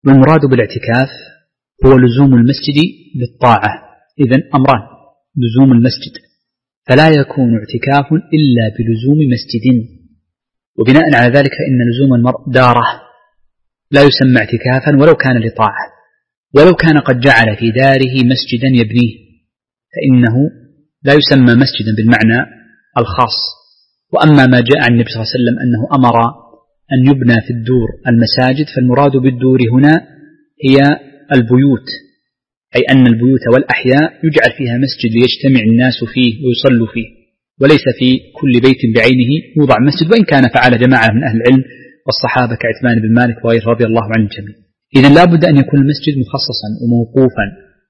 والمراد بالاعتكاف هو لزوم المسجد للطاعة. إذن أمران: لزوم المسجد، فلا يكون اعتكاف إلا بلزوم مسجد، وبناء على ذلك فإن لزوم المرء داره لا يسمى اعتكافا ولو كان لطاعة. ولو كان قد جعل في داره مسجدا يبنيه فإنه لا يسمى مسجدا بالمعنى الخاص. وأما ما جاء عن النبي صلى الله عليه وسلم أنه أمر أن يبنى في الدور المساجد، فالمراد بالدور هنا هي البيوت، أي أن البيوت والأحياء يجعل فيها مسجد ليجتمع الناس فيه ويصلوا فيه، وليس في كل بيت بعينه يوضع مسجد، وإن كان فعل جماعة من أهل العلم والصحابة كعثمان بن مالك وغيره رضي الله عنهم جميعا. إذن لا بد أن يكون المسجد مخصصا وموقوفا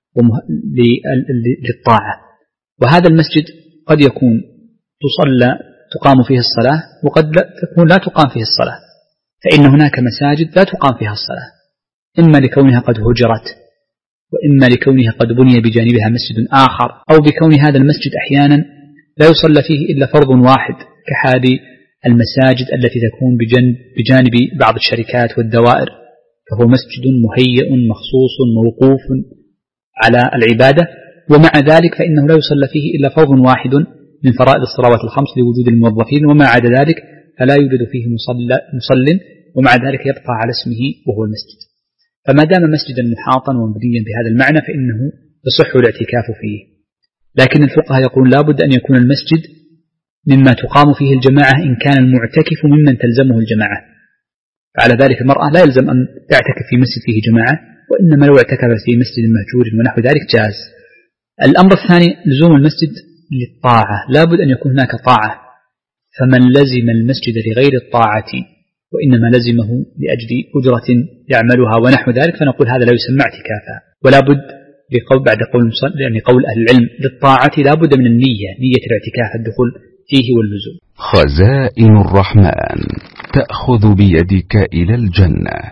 للطاعة. وهذا المسجد قد يكون تقام فيه الصلاة، وقد تكون لا تقام فيه الصلاة، فإن هناك مساجد لا تقام فيها الصلاة، إما لكونها قد هجرت، وإما لكونها قد بني بجانبها مسجد آخر، أو بكون هذا المسجد أحيانا لا يصلى فيه إلا فرض واحد، كحال المساجد التي تكون بجانب بعض الشركات والدوائر، فهو مسجد مهيئ مخصوص موقوف على العبادة، ومع ذلك فإنه لا يصلى فيه إلا فرض واحد من فرائض الصلوات الخمس لوجود الموظفين، وما عدا ذلك فلا يوجد فيه مصل، ومع ذلك يبقى على اسمه وهو المسجد. فما دام مسجدا محاطا ومبنيا بهذا المعنى فإنه يصح الاعتكاف فيه. لكن الفقهاء يقولون لا بد أن يكون المسجد مما تقام فيه الجماعة إن كان المعتكف ممن تلزمه الجماعة، فعلى ذلك المرأة لا يلزم أن تعتكف في مسجد فيه جماعة، وإنما لو اعتكف في مسجد مهجور ونحو ذلك جاز. الأمر الثاني لزوم المسجد للطاعة، لا بد أن يكون هناك طاعة، فمن لزم المسجد لغير الطاعة وإنما لزمه لأجل أجرة يعملها ونحو ذلك فنقول هذا لا يسمى اعتكافا. ولا بد بعد قول أهل العلم للطاعة لا بد من النية، نية الاعتكاف الدخول فيه واللزوم. خزائن الرحمن تأخذ بيدك إلى الجنة.